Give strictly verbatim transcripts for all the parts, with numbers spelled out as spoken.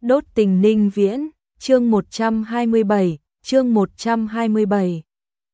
Đốt tình Ninh Viễn, chương một trăm hai mươi bảy, chương một trăm hai mươi bảy.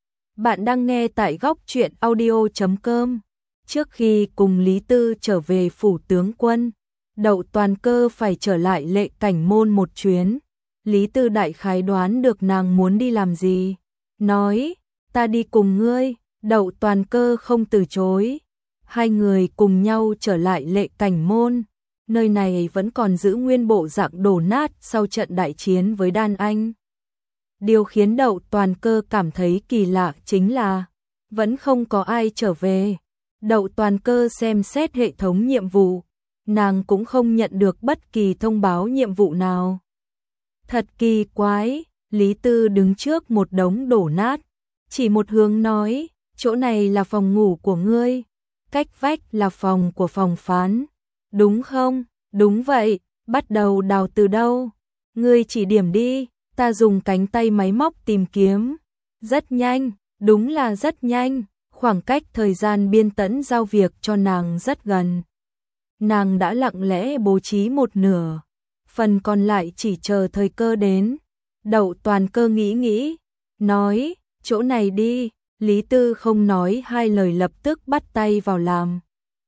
Bạn đang nghe tại góc truyện audio chấm com. Trước khi cùng Lý Tư trở về phủ tướng quân, Đậu Toàn Cơ phải trở lại Lệ Cảnh Môn một chuyến. Lý Tư đại khái đoán được nàng muốn đi làm gì, nói, ta đi cùng ngươi. Đậu Toàn Cơ không từ chối. Hai người cùng nhau trở lại Lệ Cảnh Môn. Nơi này vẫn còn giữ nguyên bộ dạng đổ nát sau trận đại chiến với Đan Anh. Điều khiến Đậu Toàn Cơ cảm thấy kỳ lạ chính là vẫn không có ai trở về. Đậu Toàn Cơ xem xét hệ thống nhiệm vụ, nàng cũng không nhận được bất kỳ thông báo nhiệm vụ nào. Thật kỳ quái. Lý Tư đứng trước một đống đổ nát, chỉ một hướng nói, chỗ này là phòng ngủ của ngươi, cách vách là phòng của phòng phán, đúng không? Đúng vậy. Bắt đầu đào từ đâu? Ngươi chỉ điểm đi. Ta dùng cánh tay máy móc tìm kiếm. Rất nhanh, đúng là rất nhanh. Khoảng cách thời gian Biên Tẫn giao việc cho nàng rất gần. Nàng đã lặng lẽ bố trí một nửa, phần còn lại chỉ chờ thời cơ đến. Đậu Toàn Cơ nghĩ nghĩ, nói, chỗ này đi. Lý Tư không nói hai lời lập tức bắt tay vào làm.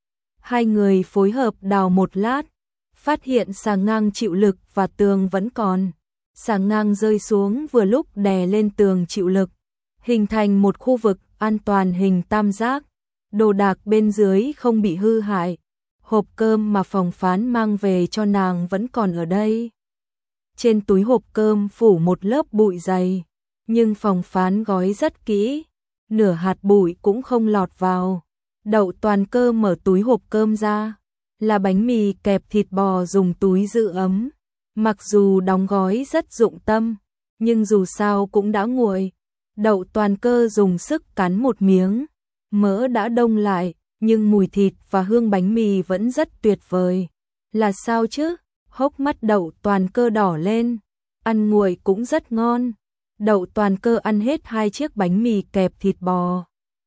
Hai người phối hợp đào một lát, phát hiện xà ngang chịu lực và tường vẫn còn. Xà ngang rơi xuống vừa lúc đè lên tường chịu lực, hình thành một khu vực an toàn hình tam giác. Đồ đạc bên dưới không bị hư hại. Hộp cơm mà phòng phán mang về cho nàng vẫn còn ở đây. Trên túi hộp cơm phủ một lớp bụi dày, nhưng phòng phán gói rất kỹ, nửa hạt bụi cũng không lọt vào. Đậu Toàn Cơ mở túi hộp cơm ra, là bánh mì kẹp thịt bò dùng túi giữ ấm. Mặc dù đóng gói rất dụng tâm, nhưng dù sao cũng đã nguội. Đậu Toàn Cơ dùng sức cắn một miếng, mỡ đã đông lại, nhưng mùi thịt và hương bánh mì vẫn rất tuyệt vời. Là sao chứ? Hốc mắt Đậu Toàn Cơ đỏ lên, ăn nguội cũng rất ngon. Đậu Toàn Cơ ăn hết hai chiếc bánh mì kẹp thịt bò.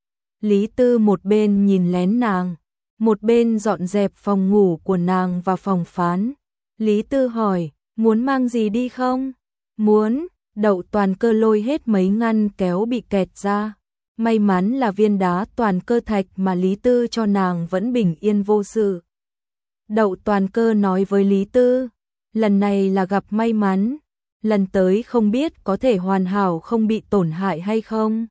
Lý Tư một bên nhìn lén nàng, một bên dọn dẹp phòng ngủ của nàng và phòng phán. Lý Tư hỏi, muốn mang gì đi không? Muốn. Đậu Toàn Cơ lôi hết mấy ngăn kéo bị kẹt ra. May mắn là viên đá toàn cơ thạch mà Lý Tư cho nàng vẫn bình yên vô sự. Đậu Toàn Cơ nói với Lý Tư, lần này là gặp may mắn, lần tới không biết có thể hoàn hảo không bị tổn hại hay không.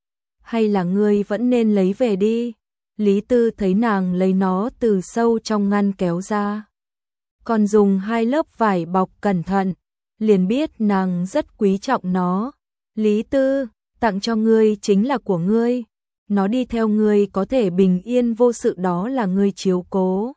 Hay là ngươi vẫn nên lấy về đi. Lý Tư thấy nàng lấy nó từ sâu trong ngăn kéo ra, còn dùng hai lớp vải bọc cẩn thận, liền biết nàng rất quý trọng nó. Lý Tư, tặng cho ngươi chính là của ngươi, nó đi theo ngươi có thể bình yên vô sự, đó là ngươi chiếu cố.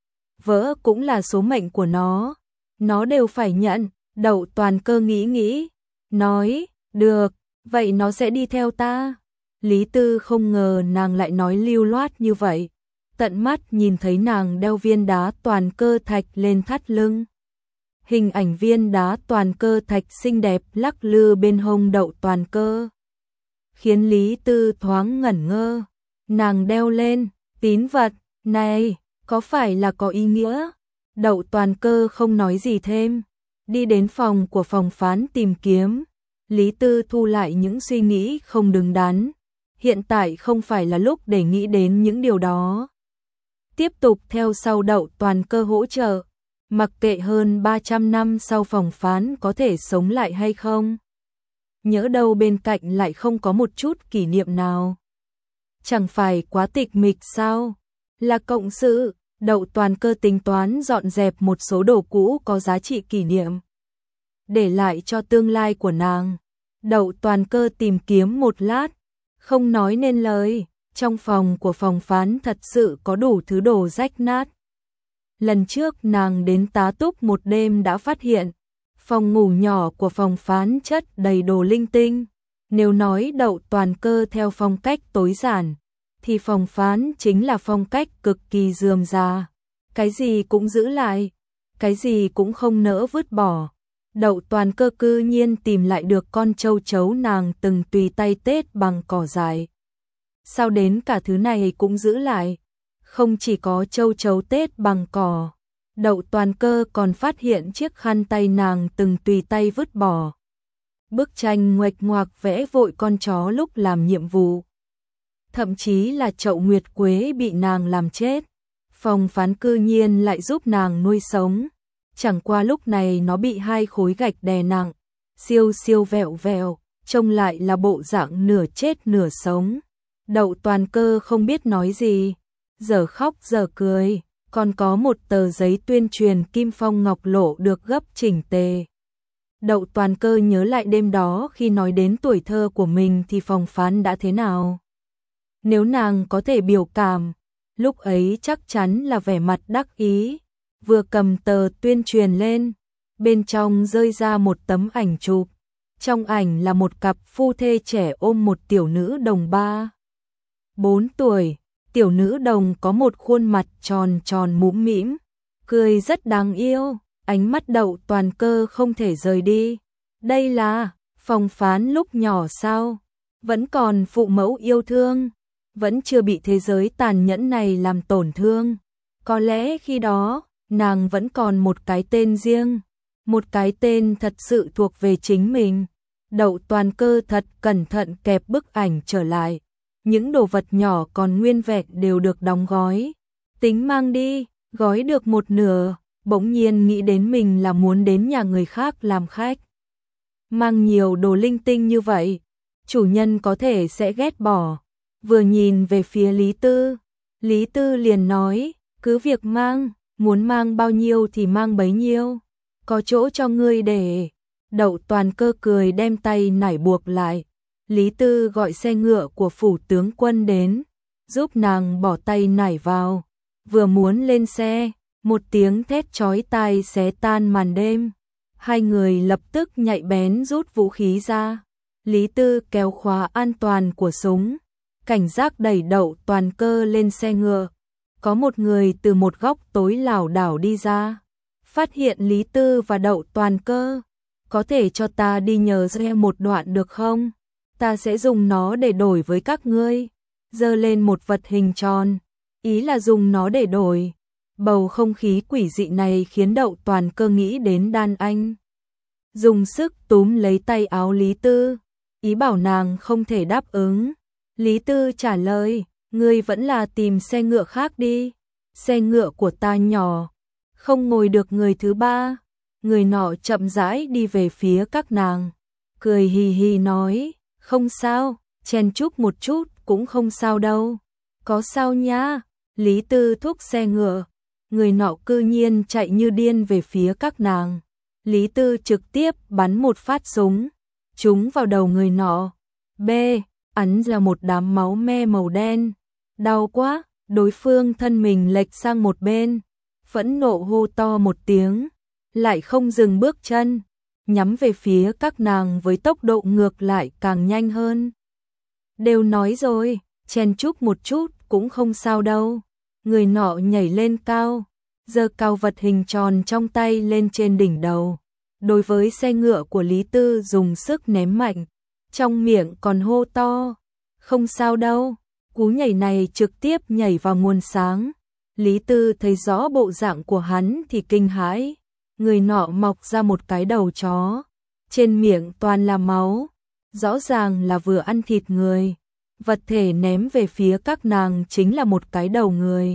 Vỡ cũng là số mệnh của nó, nó đều phải nhận. Đậu Toàn Cơ nghĩ nghĩ, nói, được, vậy nó sẽ đi theo ta. Lý Tư không ngờ nàng lại nói lưu loát như vậy, tận mắt nhìn thấy nàng đeo viên đá toàn cơ thạch lên thắt lưng. Hình ảnh viên đá toàn cơ thạch xinh đẹp lắc lư bên hông Đậu Toàn Cơ, khiến Lý Tư thoáng ngẩn ngơ. Nàng đeo lên, tín vật này, có phải là có ý nghĩa? Đậu Toàn Cơ không nói gì thêm, đi đến phòng của phòng phán tìm kiếm. Lý Tư thu lại những suy nghĩ không đứng đắn. Hiện tại không phải là lúc để nghĩ đến những điều đó. Tiếp tục theo sau Đậu Toàn Cơ hỗ trợ, mặc kệ hơn ba trăm năm sau phòng phán có thể sống lại hay không. Nhỡ đâu bên cạnh lại không có một chút kỷ niệm nào. Chẳng phải quá tịch mịch sao? Là cộng sự. Đậu Toàn Cơ tính toán dọn dẹp một số đồ cũ có giá trị kỷ niệm, để lại cho tương lai của nàng. Đậu Toàn Cơ tìm kiếm một lát, không nói nên lời. Trong phòng của phòng phán thật sự có đủ thứ đồ rách nát. Lần trước nàng đến tá túc một đêm đã phát hiện, phòng ngủ nhỏ của phòng phán chất đầy đồ linh tinh. Nếu nói Đậu Toàn Cơ theo phong cách tối giản, thì phòng phán chính là phong cách cực kỳ rườm rà. Cái gì cũng giữ lại, cái gì cũng không nỡ vứt bỏ. Đậu Toàn Cơ cư nhiên tìm lại được con châu chấu nàng từng tùy tay tết bằng cỏ dại. Sao đến cả thứ này cũng giữ lại? Không chỉ có châu chấu tết bằng cỏ, Đậu Toàn Cơ còn phát hiện chiếc khăn tay nàng từng tùy tay vứt bỏ. Bức tranh nguệch ngoạc vẽ vội con chó lúc làm nhiệm vụ. Thậm chí là chậu nguyệt quế bị nàng làm chết. Phòng Phán cư nhiên lại giúp nàng nuôi sống. Chẳng qua lúc này nó bị hai khối gạch đè nặng, siêu siêu vẹo vẹo, trông lại là bộ dạng nửa chết nửa sống. Đậu Toàn Cơ không biết nói gì, giờ khóc giờ cười, còn có một tờ giấy tuyên truyền kim phong ngọc lộ được gấp chỉnh tề. Đậu Toàn Cơ nhớ lại đêm đó khi nói đến tuổi thơ của mình thì Phòng Phán đã thế nào. Nếu nàng có thể biểu cảm, lúc ấy chắc chắn là vẻ mặt đắc ý, vừa cầm tờ tuyên truyền lên, bên trong rơi ra một tấm ảnh chụp. Trong ảnh là một cặp phu thê trẻ ôm một tiểu nữ đồng ba, bốn tuổi. Tiểu nữ đồng có một khuôn mặt tròn tròn mũm mĩm, cười rất đáng yêu, ánh mắt Đậu Toàn Cơ không thể rời đi. Đây là Phòng Phán lúc nhỏ sao? Vẫn còn phụ mẫu yêu thương, vẫn chưa bị thế giới tàn nhẫn này làm tổn thương. Có lẽ khi đó, nàng vẫn còn một cái tên riêng, một cái tên thật sự thuộc về chính mình. Đậu Toàn Cơ thật cẩn thận kẹp bức ảnh trở lại. Những đồ vật nhỏ còn nguyên vẹn đều được đóng gói. Tính mang đi, gói được một nửa, bỗng nhiên nghĩ đến mình là muốn đến nhà người khác làm khách. Mang nhiều đồ linh tinh như vậy, chủ nhân có thể sẽ ghét bỏ. Vừa nhìn về phía Lý Tư, Lý Tư liền nói, cứ việc mang, muốn mang bao nhiêu thì mang bấy nhiêu, có chỗ cho ngươi để. Đậu Toàn Cơ cười đem tay nải buộc lại. Lý Tư gọi xe ngựa của phủ tướng quân đến, giúp nàng bỏ tay nải vào. Vừa muốn lên xe, một tiếng thét chói tai xé tan màn đêm. Hai người lập tức nhạy bén rút vũ khí ra. Lý Tư kéo khóa an toàn của súng, cảnh giác đẩy Đậu Toàn Cơ lên xe ngựa. Có một người từ một góc tối lảo đảo đi ra, phát hiện Lý Tư và Đậu Toàn Cơ. Có thể cho ta đi nhờ xe một đoạn được không? Ta sẽ dùng nó để đổi với các ngươi. Giơ lên một vật hình tròn, ý là dùng nó để đổi. Bầu không khí quỷ dị này khiến Đậu Toàn Cơ nghĩ đến đàn anh. Dùng sức túm lấy tay áo Lý Tư, ý bảo nàng không thể đáp ứng. Lý Tư trả lời, ngươi vẫn là tìm xe ngựa khác đi. Xe ngựa của ta nhỏ, không ngồi được người thứ ba. Người nọ chậm rãi đi về phía các nàng, cười hì hì nói, không sao, chen chúc một chút cũng không sao đâu. Có sao nhá? Lý Tư thúc xe ngựa, người nọ cư nhiên chạy như điên về phía các nàng. Lý Tư trực tiếp bắn một phát súng, trúng vào đầu người nọ. B, ắn ra một đám máu me màu đen. Đau quá, đối phương thân mình lệch sang một bên, phẫn nộ hô to một tiếng, lại không dừng bước chân, nhắm về phía các nàng với tốc độ ngược lại càng nhanh hơn. Đều nói rồi, chen chúc một chút cũng không sao đâu. Người nọ nhảy lên cao, giơ cao vật hình tròn trong tay lên trên đỉnh đầu. Đối với xe ngựa của Lý Tư dùng sức ném mạnh, trong miệng còn hô to, không sao đâu. Cú nhảy này trực tiếp nhảy vào nguồn sáng. Lý Tư thấy rõ bộ dạng của hắn thì kinh hãi. Người nọ mọc ra một cái đầu chó, trên miệng toàn là máu, rõ ràng là vừa ăn thịt người. Vật thể ném về phía các nàng chính là một cái đầu người.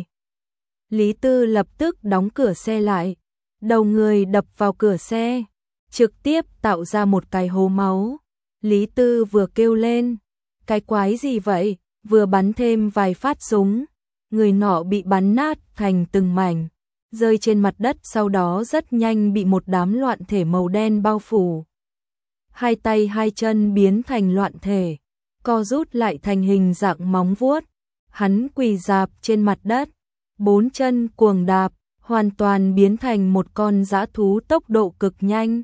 Lý Tư lập tức đóng cửa xe lại, đầu người đập vào cửa xe, trực tiếp tạo ra một cái hố máu. Lý Tư vừa kêu lên, cái quái gì vậy, vừa bắn thêm vài phát súng, người nọ bị bắn nát thành từng mảnh, rơi trên mặt đất, sau đó rất nhanh bị một đám loạn thể màu đen bao phủ. Hai tay hai chân biến thành loạn thể, co rút lại thành hình dạng móng vuốt. Hắn quỳ rạp trên mặt đất, bốn chân cuồng đạp, hoàn toàn biến thành một con dã thú tốc độ cực nhanh.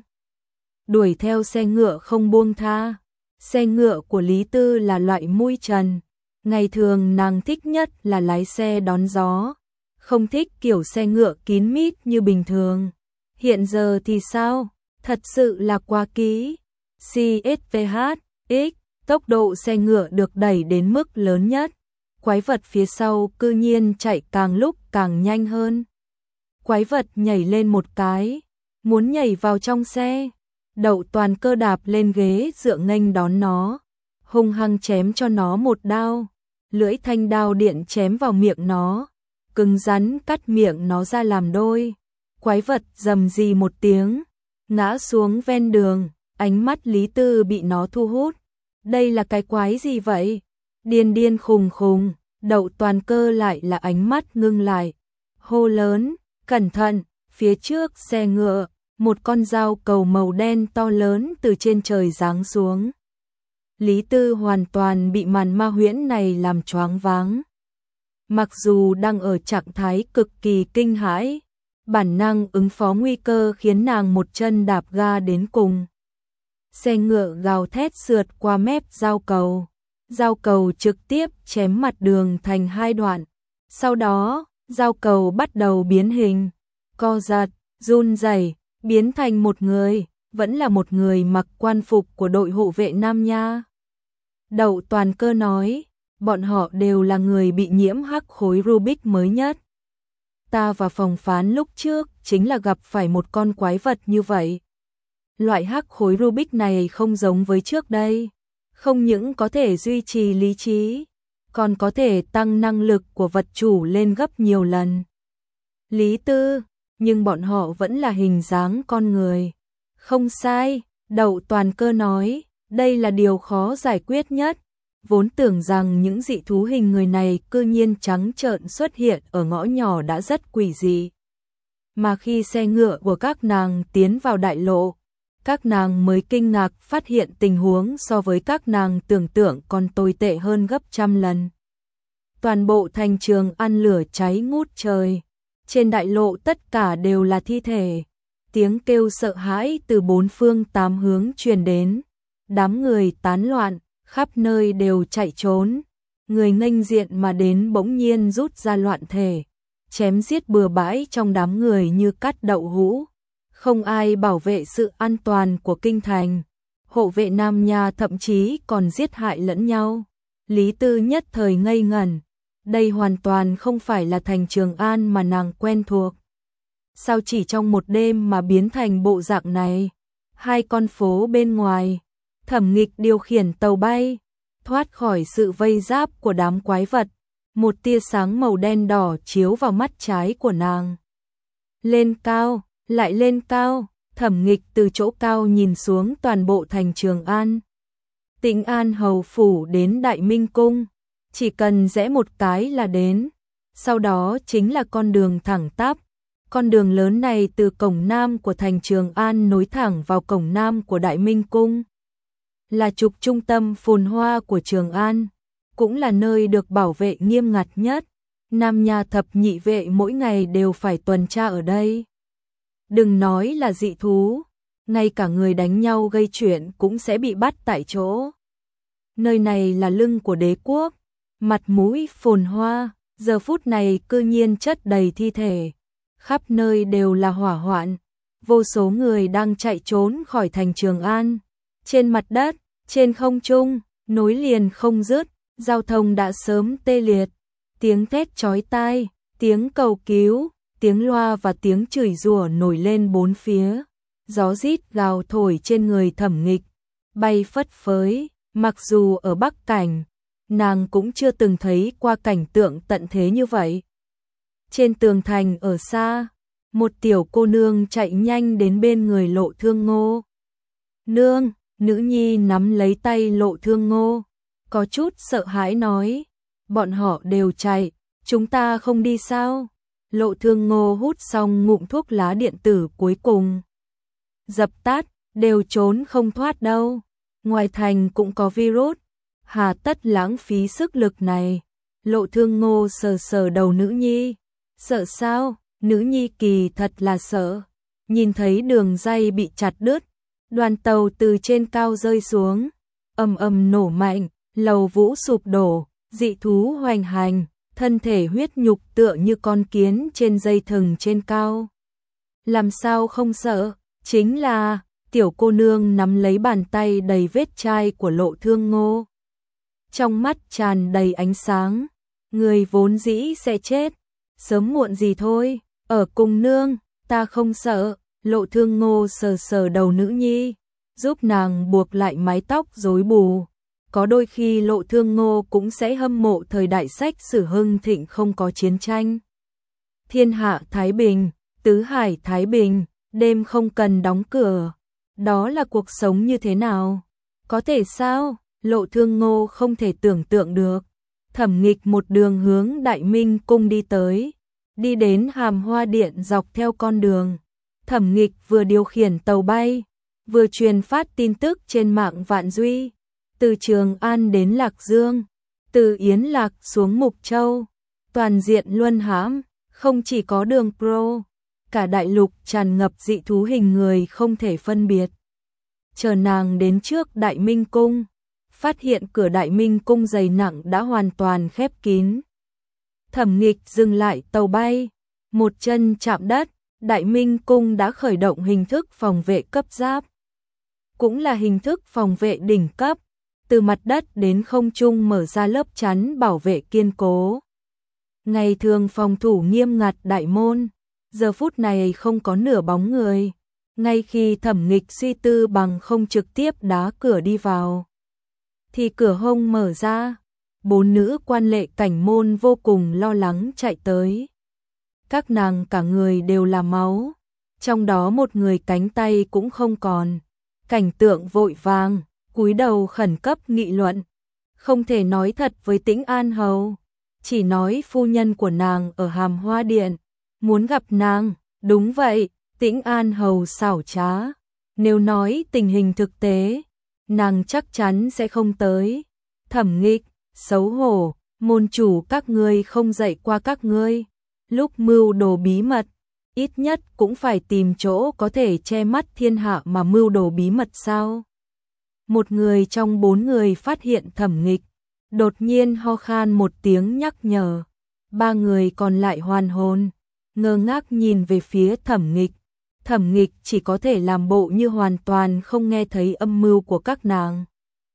Đuổi theo xe ngựa không buông tha. Xe ngựa của Lý Tư là loại mui trần. Ngày thường nàng thích nhất là lái xe đón gió, không thích kiểu xe ngựa kín mít như bình thường. Hiện giờ thì sao? Thật sự là quá kỹ. xê ét vê hát X, tốc độ xe ngựa được đẩy đến mức lớn nhất. Quái vật phía sau cư nhiên chạy càng lúc càng nhanh hơn. Quái vật nhảy lên một cái, muốn nhảy vào trong xe. Đậu Toàn Cơ đạp lên ghế dựa nghênh đón nó, hung hăng chém cho nó một đao. Lưỡi thanh đao điện chém vào miệng nó, cứng rắn cắt miệng nó ra làm đôi. Quái vật rầm rì một tiếng, ngã xuống ven đường. Ánh mắt Lý Tư bị nó thu hút. Đây là cái quái gì vậy? Điên điên khùng khùng. Đậu Toàn Cơ lại là ánh mắt ngưng lại, hô lớn, cẩn thận. Phía trước xe ngựa, một con dao cầu màu đen to lớn từ trên trời giáng xuống. Lý Tư hoàn toàn bị màn ma huyễn này làm choáng váng. Mặc dù đang ở trạng thái cực kỳ kinh hãi, bản năng ứng phó nguy cơ khiến nàng một chân đạp ga đến cùng. Xe ngựa gào thét sượt qua mép dao cầu. Dao cầu trực tiếp chém mặt đường thành hai đoạn. Sau đó, dao cầu bắt đầu biến hình, co giật, run rẩy, biến thành một người, vẫn là một người mặc quan phục của đội hộ vệ Nam Nha. Đậu Toàn Cơ nói, bọn họ đều là người bị nhiễm hắc khối Rubik mới nhất. Ta và phòng phán lúc trước chính là gặp phải một con quái vật như vậy. Loại hắc khối Rubik này không giống với trước đây, không những có thể duy trì lý trí, còn có thể tăng năng lực của vật chủ lên gấp nhiều lần. Lý Tư, nhưng bọn họ vẫn là hình dáng con người. Không sai, Đậu Toàn Cơ nói, đây là điều khó giải quyết nhất. Vốn tưởng rằng những dị thú hình người này cư nhiên trắng trợn xuất hiện ở ngõ nhỏ đã rất quỷ dị. Mà khi xe ngựa của các nàng tiến vào đại lộ, các nàng mới kinh ngạc phát hiện tình huống so với các nàng tưởng tượng còn tồi tệ hơn gấp trăm lần. Toàn bộ thành Trường An lửa cháy ngút trời. Trên đại lộ tất cả đều là thi thể. Tiếng kêu sợ hãi từ bốn phương tám hướng truyền đến. Đám người tán loạn, khắp nơi đều chạy trốn. Người nghênh diện mà đến bỗng nhiên rút ra loạn thể, chém giết bừa bãi trong đám người như cắt đậu hũ. Không ai bảo vệ sự an toàn của kinh thành. Hộ vệ Nam Nha thậm chí còn giết hại lẫn nhau. Lý Tư nhất thời ngây ngẩn. Đây hoàn toàn không phải là thành Trường An mà nàng quen thuộc. Sao chỉ trong một đêm mà biến thành bộ dạng này? Hai con phố bên ngoài, Thẩm Nghịch điều khiển tàu bay, thoát khỏi sự vây giáp của đám quái vật. Một tia sáng màu đen đỏ chiếu vào mắt trái của nàng. Lên cao, lại lên cao, Thẩm Nghịch từ chỗ cao nhìn xuống toàn bộ thành Trường An. Tĩnh An hầu phủ đến Đại Minh cung, chỉ cần rẽ một cái là đến. Sau đó chính là con đường thẳng tắp. Con đường lớn này từ cổng nam của thành Trường An nối thẳng vào cổng nam của Đại Minh cung. Là trục trung tâm phồn hoa của Trường An, cũng là nơi được bảo vệ nghiêm ngặt nhất. Nam Nha thập nhị vệ mỗi ngày đều phải tuần tra ở đây. Đừng nói là dị thú, ngay cả người đánh nhau gây chuyện cũng sẽ bị bắt tại chỗ. Nơi này là lưng của đế quốc, mặt mũi phồn hoa, giờ phút này cư nhiên chất đầy thi thể. Khắp nơi đều là hỏa hoạn, vô số người đang chạy trốn khỏi thành Trường An. Trên mặt đất, trên không trung, nối liền không dứt, giao thông đã sớm tê liệt. Tiếng thét chói tai, tiếng cầu cứu, tiếng loa và tiếng chửi rủa nổi lên bốn phía. Gió rít gào thổi trên người Thẩm Nghịch, bay phất phới. Mặc dù ở Bắc Cảnh, nàng cũng chưa từng thấy qua cảnh tượng tận thế như vậy. Trên tường thành ở xa, một tiểu cô nương chạy nhanh đến bên người Lộ Thương Ngô. Nương, nữ nhi nắm lấy tay Lộ Thương Ngô, có chút sợ hãi nói, bọn họ đều chạy, chúng ta không đi sao? Lộ Thương Ngô hút xong ngụm thuốc lá điện tử cuối cùng. Dập tắt, đều trốn không thoát đâu. Ngoài thành cũng có virus, hà tất lãng phí sức lực này. Lộ Thương Ngô sờ sờ đầu nữ nhi. Sợ sao? Nữ nhi kỳ thật là sợ. Nhìn thấy đường ray bị chặt đứt, đoàn tàu từ trên cao rơi xuống, ầm ầm nổ mạnh, lầu vũ sụp đổ, dị thú hoành hành, thân thể huyết nhục tựa như con kiến trên dây thừng trên cao. Làm sao không sợ? Chính là tiểu cô nương nắm lấy bàn tay đầy vết chai của Lộ Thương Ngô. Trong mắt tràn đầy ánh sáng, người vốn dĩ sẽ chết, sớm muộn gì thôi, Ở cùng nương, ta không sợ. Lộ Thương Ngô sờ sờ đầu nữ nhi, giúp nàng buộc lại mái tóc rối bù. Có đôi khi Lộ Thương Ngô cũng sẽ hâm mộ thời đại sách sử hưng thịnh không có chiến tranh. Thiên hạ Thái Bình, tứ hải Thái Bình, đêm không cần đóng cửa. Đó là cuộc sống như thế nào? Có thể sao? Lộ Thương Ngô không thể tưởng tượng được. Thẩm Nghịch một đường hướng Đại Minh cung đi tới, đi đến Hàm Hoa Điện dọc theo con đường. Thẩm Nghịch vừa điều khiển tàu bay, vừa truyền phát tin tức trên mạng Vạn Duy, từ Trường An đến Lạc Dương, từ Yến Lạc xuống Mục Châu, toàn diện luân hãm, không chỉ có đường pro, cả đại lục tràn ngập dị thú hình người không thể phân biệt. Chờ nàng đến trước Đại Minh cung, phát hiện cửa Đại Minh cung dày nặng đã hoàn toàn khép kín. Thẩm Nghịch dừng lại tàu bay, một chân chạm đất, Đại Minh cung đã khởi động hình thức phòng vệ cấp giáp. Cũng là hình thức phòng vệ đỉnh cấp, từ mặt đất đến không trung mở ra lớp chắn bảo vệ kiên cố. Ngày thường phòng thủ nghiêm ngặt đại môn, giờ phút này không có nửa bóng người. Ngay khi Thẩm Nghịch suy tư bằng không trực tiếp đá cửa đi vào, thì cửa hông mở ra, bốn nữ quan lệ cảnh môn vô cùng lo lắng chạy tới. Các nàng cả người đều là máu, trong đó một người cánh tay cũng không còn. Cảnh tượng vội vàng, cúi đầu khẩn cấp nghị luận. Không thể nói thật với Tĩnh An Hầu, chỉ nói phu nhân của nàng ở Hàm Hoa Điện, muốn gặp nàng. Đúng vậy, Tĩnh An Hầu xảo trá. Nếu nói tình hình thực tế, nàng chắc chắn sẽ không tới. Thẩm Nghịch, xấu hổ, môn chủ các ngươi không dạy qua các ngươi. Lúc mưu đồ bí mật, ít nhất cũng phải tìm chỗ có thể che mắt thiên hạ mà mưu đồ bí mật sao? Một người trong bốn người phát hiện Thẩm Nghịch, đột nhiên ho khan một tiếng nhắc nhở. Ba người còn lại hoàn hồn, ngơ ngác nhìn về phía Thẩm Nghịch. Thẩm Nghịch chỉ có thể làm bộ như hoàn toàn không nghe thấy âm mưu của các nàng.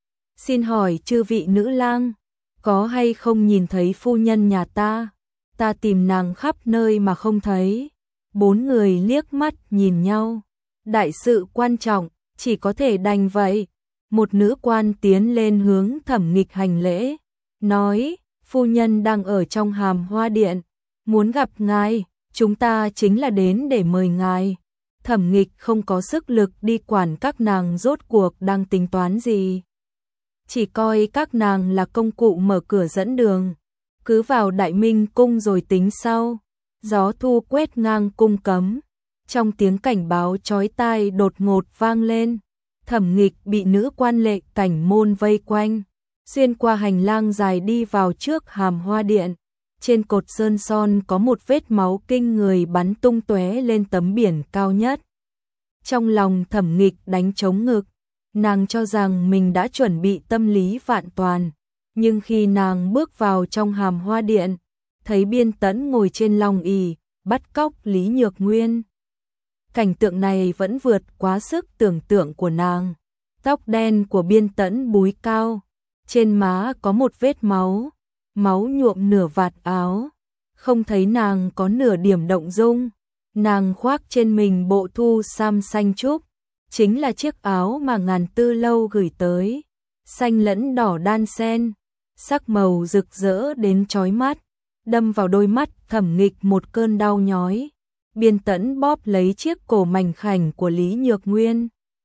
Xin hỏi chư vị nữ lang, có hay không nhìn thấy phu nhân nhà ta? Ta tìm nàng khắp nơi mà không thấy. Bốn người liếc mắt nhìn nhau. Đại sự quan trọng, chỉ có thể đành vậy. Một nữ quan tiến lên hướng Thẩm Nghịch hành lễ, nói, phu nhân đang ở trong Hàm Hoa Điện, muốn gặp ngài, chúng ta chính là đến để mời ngài. Thẩm Nghịch không có sức lực đi quản các nàng rốt cuộc đang tính toán gì. Chỉ coi các nàng là công cụ mở cửa dẫn đường. Cứ vào Đại Minh cung rồi tính sau. Gió thu quét ngang cung cấm, trong tiếng cảnh báo chói tai đột ngột vang lên. Thẩm Nghịch bị nữ quan lệ cảnh môn vây quanh, xuyên qua hành lang dài đi vào trước Hàm Hoa Điện. Trên cột sơn son có một vết máu kinh người bắn tung tóe lên tấm biển cao nhất. Trong lòng Thẩm Nghịch đánh trống ngực, nàng cho rằng mình đã chuẩn bị tâm lý vạn toàn, nhưng khi nàng bước vào trong Hàm Hoa Điện, thấy Biên Tẫn ngồi trên long ỷ, bắt cóc Lý Nhược Nguyên. Cảnh tượng này vẫn vượt quá sức tưởng tượng của nàng. Tóc đen của Biên Tẫn búi cao, trên má có một vết máu, máu nhuộm nửa vạt áo, không thấy nàng có nửa điểm động dung. Nàng khoác trên mình bộ thu sam xanh trúc, chính là chiếc áo mà Ngàn Tư Lâu gửi tới, xanh lẫn đỏ đan xen, sắc màu rực rỡ đến chói mắt, đâm vào đôi mắt Thẩm Nghịch một cơn đau nhói. Biên Tẫn bóp lấy chiếc cổ mảnh khảnh của Lý Nhược Nguyên.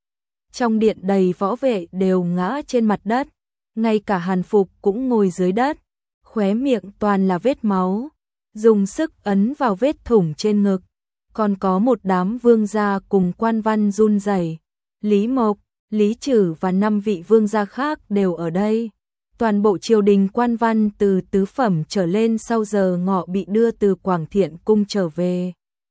Trong điện đầy võ vệ đều ngã trên mặt đất, ngay cả Hàn Phục cũng ngồi dưới đất, khóe miệng toàn là vết máu, dùng sức ấn vào vết thủng trên ngực. Còn có một đám vương gia cùng quan văn run rẩy. Lý Mộc, Lý Trử và năm vị vương gia khác đều ở đây. Toàn bộ triều đình quan văn từ tứ phẩm trở lên sau giờ ngọ bị đưa từ Quảng Thiện cung trở về,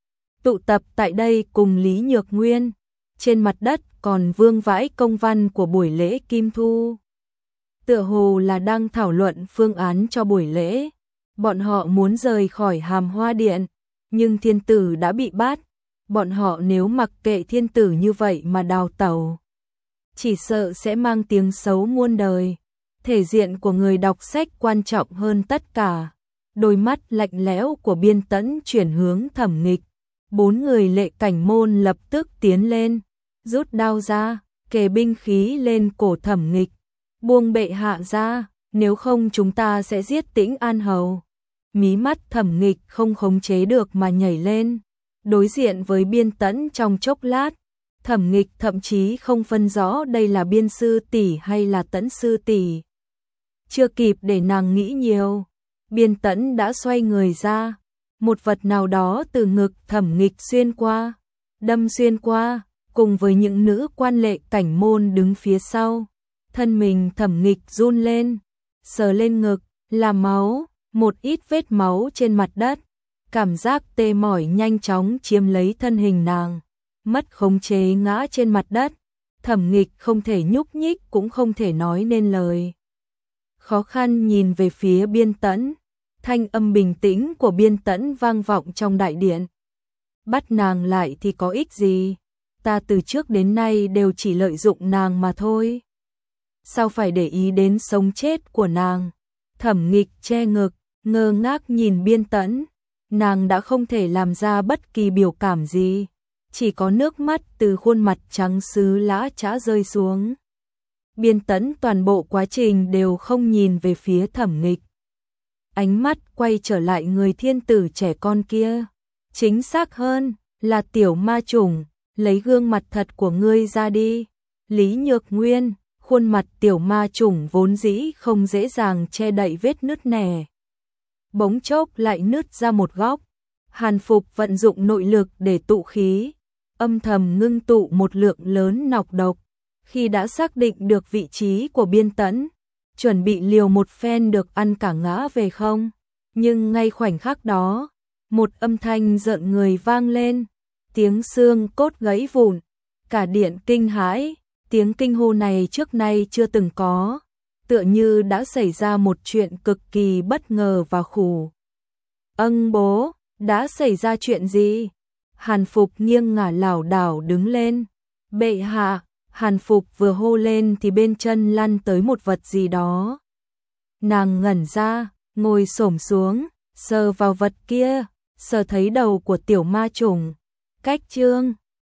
tụ tập tại đây cùng Lý Nhược Nguyên. Trên mặt đất còn vương vãi công văn của buổi lễ Kim Thu, tựa hồ là đang thảo luận phương án cho buổi lễ. Bọn họ muốn rời khỏi Hàm Hoa Điện, nhưng thiên tử đã bị bắt. Bọn họ nếu mặc kệ thiên tử như vậy mà đào tẩu, chỉ sợ sẽ mang tiếng xấu muôn đời. Thể diện của người đọc sách quan trọng hơn tất cả. Đôi mắt lạnh lẽo của Biên Tẫn chuyển hướng Thẩm Nghịch. Bốn người Lệ Cảnh Môn lập tức tiến lên, rút đao ra, kề binh khí lên cổ Thẩm Nghịch. Buông bệ hạ ra, nếu không chúng ta sẽ giết Tĩnh An Hầu. Mí mắt Thẩm Nghịch không khống chế được mà nhảy lên, đối diện với Biên Tẫn trong chốc lát. Thẩm Nghịch thậm chí không phân rõ đây là Biên sư tỷ hay là Tẫn sư tỷ. Chưa kịp để nàng nghĩ nhiều, Biên Tẫn đã xoay người ra, một vật nào đó từ ngực Thẩm Nghịch xuyên qua, đâm xuyên qua, cùng với những nữ quan Lệ Cảnh Môn đứng phía sau. Thân mình Thẩm Nghịch run lên, sờ lên ngực, là máu, một ít vết máu trên mặt đất. Cảm giác tê mỏi nhanh chóng chiếm lấy thân hình nàng, mất khống chế ngã trên mặt đất. Thẩm Nghịch không thể nhúc nhích cũng không thể nói nên lời. Khó khăn nhìn về phía Biên Tẫn, thanh âm bình tĩnh của Biên Tẫn vang vọng trong đại điện. Bắt nàng lại thì có ích gì? Ta từ trước đến nay đều chỉ lợi dụng nàng mà thôi. Sao phải để ý đến sống chết của nàng? Thẩm Nghịch che ngực, ngơ ngác nhìn Biên Tẫn. Nàng đã không thể làm ra bất kỳ biểu cảm gì, chỉ có nước mắt từ khuôn mặt trắng sứ lã chã rơi xuống. Biên Tẫn toàn bộ quá trình đều không nhìn về phía Thẩm Nghịch. Ánh mắt quay trở lại người thiên tử trẻ con kia. Chính xác hơn là tiểu ma chủng, lấy gương mặt thật của ngươi ra đi. Lý Nhược Nguyên, khuôn mặt tiểu ma chủng vốn dĩ không dễ dàng che đậy vết nứt nẻ. Bỗng chốc lại nứt ra một góc. Hàn Phục vận dụng nội lực để tụ khí, âm thầm ngưng tụ một lượng lớn nọc độc. Khi đã xác định được vị trí của Biên Tẫn, chuẩn bị liều một phen được ăn cả ngã về không. Nhưng ngay khoảnh khắc đó, một âm thanh rợn người vang lên, tiếng xương cốt gãy vụn, cả điện kinh hãi. Tiếng kinh hô này trước nay chưa từng có, tựa như đã xảy ra một chuyện cực kỳ bất ngờ và khủng. Ân bố, đã xảy ra chuyện gì? Hàn Phục nghiêng ngả lảo đảo đứng lên. Bệ hạ, Hàn Phục vừa hô lên thì bên chân lăn tới một vật gì đó. Nàng ngẩn ra, ngồi xổm xuống, sờ vào vật kia, sờ thấy đầu của tiểu ma chủng. Cách chương